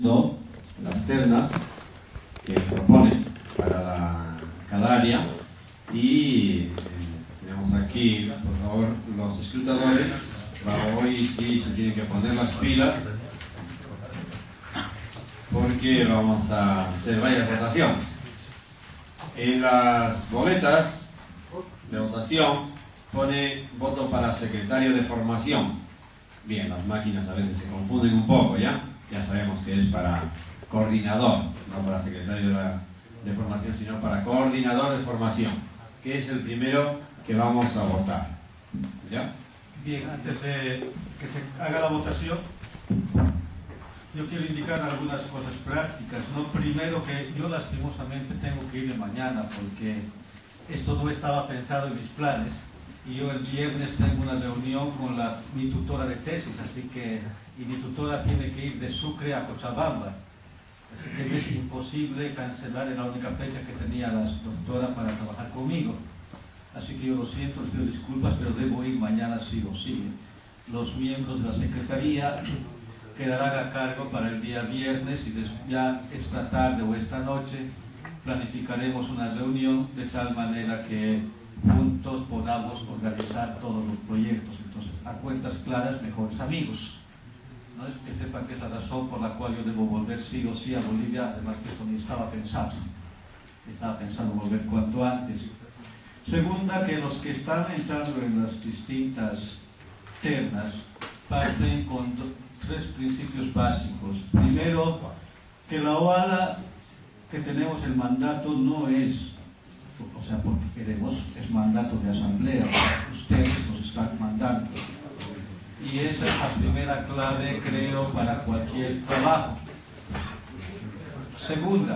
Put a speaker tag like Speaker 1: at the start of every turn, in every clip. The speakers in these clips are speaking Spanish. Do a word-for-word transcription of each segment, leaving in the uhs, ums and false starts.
Speaker 1: las ternas que proponen para la, cada área y eh, tenemos aquí, por favor, los escrutadores. Para hoy sí se tienen que poner las pilas porque vamos a hacer varias votaciones. En las boletas de votación pone voto para secretario de formación. Bien, las máquinas a veces se confunden un poco, ¿ya? Ya sabemos que es para coordinador, no para secretario de, la, de formación, sino para coordinador de formación, que es el primero que vamos a votar. ¿Ya?
Speaker 2: Bien, antes de que se haga la votación, yo quiero indicar algunas cosas prácticas. No, primero que yo lastimosamente tengo que irme mañana porque esto no estaba pensado en mis planes y yo el viernes tengo una reunión con la, mi tutora de tesis, así que y mi tutora tiene que ir de Sucre a Cochabamba, así que me es imposible cancelar en la única fecha que tenía la doctora para trabajar conmigo. Así que yo lo siento, les pido disculpas, pero debo ir mañana sí o sí. Los miembros de la Secretaría quedarán a cargo para el día viernes y ya esta tarde o esta noche planificaremos una reunión de tal manera que juntos podamos organizar todos los proyectos. Entonces, a cuentas claras, mejores amigos. ¿No? Es que sepan que es la razón por la cual yo debo volver sí o sí a Bolivia, además que esto ni estaba pensado. Estaba pensando volver cuanto antes. Segunda, que los que están entrando en las distintas ternas parten con tres principios básicos. Primero, que la OALA que tenemos el mandato no es, o sea, porque queremos, es mandato de asamblea, ustedes nos están mandando. Y esa es la primera clave, creo, para cualquier trabajo. Segunda,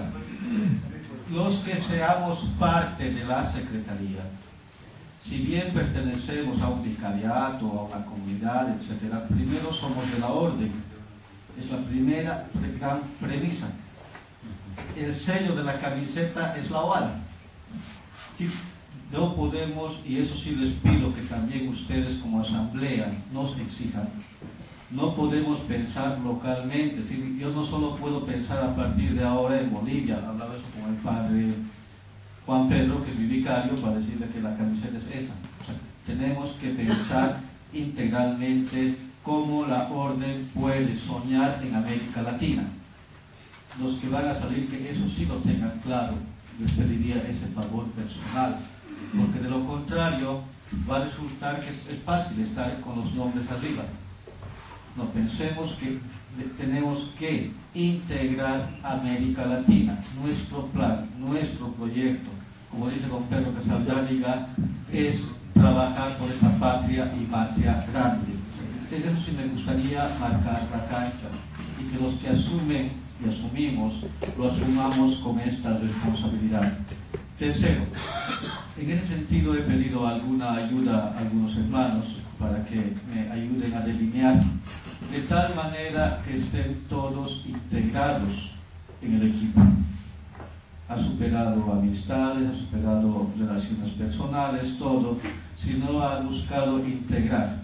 Speaker 2: los que seamos parte de la Secretaría, si bien pertenecemos a un vicariato, a una comunidad, etcétera, primero somos de la orden. Es la primera gran premisa. El sello de la camiseta es la OALA. No podemos, y eso sí les pido que también ustedes como asamblea nos exijan, no podemos pensar localmente. Es decir, yo no solo puedo pensar a partir de ahora en Bolivia, hablaba eso con el padre Juan Pedro, que es mi vicario, para decirle que la camiseta es esa. O sea, tenemos que pensar integralmente cómo la orden puede soñar en América Latina. Los que van a salir, que eso sí lo tengan claro, les pediría ese favor personal, porque de lo contrario va a resultar que es fácil estar con los nombres arriba. No, pensemos que tenemos que integrar América Latina. Nuestro plan, nuestro proyecto, como dice don Pedro Casaldáliga, es trabajar por esa patria y patria grande. Entonces eso sí me gustaría marcar la cancha y que los que asumen y asumimos, lo asumamos con esta responsabilidad. Tercero, en ese sentido he pedido alguna ayuda a algunos hermanos para que me ayuden a delinear de tal manera que estén todos integrados en el equipo. Ha superado amistades, ha superado relaciones personales, todo, sino ha buscado integrar.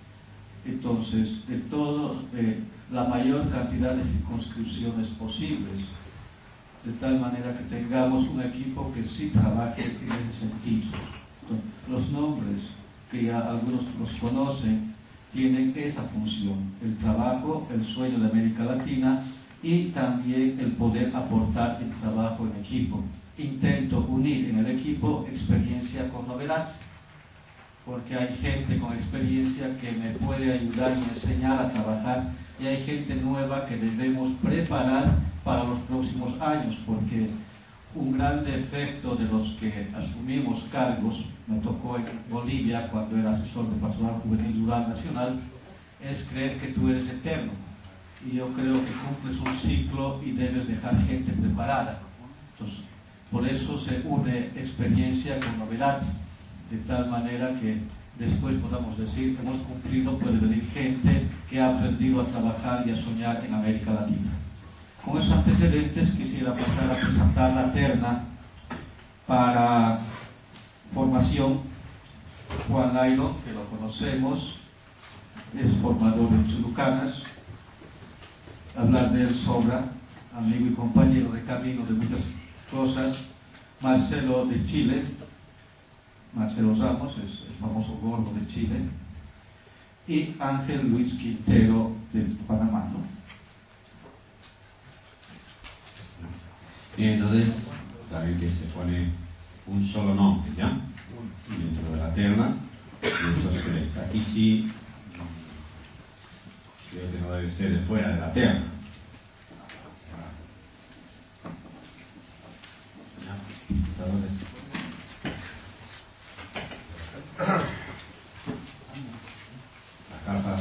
Speaker 2: Entonces, de todos, eh, la mayor cantidad de circunscripciones posibles, de tal manera que tengamos un equipo que sí trabaje en ese sentido. Entonces, los nombres, que ya algunos los conocen, tienen esa función, el trabajo, el sueño de América Latina y también el poder aportar el trabajo en equipo. Intento unir en el equipo experiencia con novedad, porque hay gente con experiencia que me puede ayudar y enseñar a trabajar y hay gente nueva que debemos preparar para los próximos años, porque un gran defecto de los que asumimos cargos, me tocó en Bolivia cuando era asesor de Pastoral Juvenil Rural Nacional, es creer que tú eres eterno. Y yo creo que cumples un ciclo y debes dejar gente preparada. Entonces, por eso se une experiencia con novedad, de tal manera que después podamos decir, hemos cumplido, puede venir gente que ha aprendido a trabajar y a soñar en América Latina. Con esos antecedentes quisiera pasar a presentar la terna para formación. Juan Lairo, que lo conocemos, es formador en Chulucanas, hablar de él sobra. amigo y compañero de camino de muchas cosas, Marcelo de Chile, Marcelo Ramos, es el famoso gordo de Chile, y Ángel Luis Quintero de Panamá, ¿no?
Speaker 1: Y entonces, saben que se pone un solo nombre, ¿ya? Dentro de la terna, y esos tres. Aquí sí, creo que no debe ser de fuera de la terna. Entonces, la carta.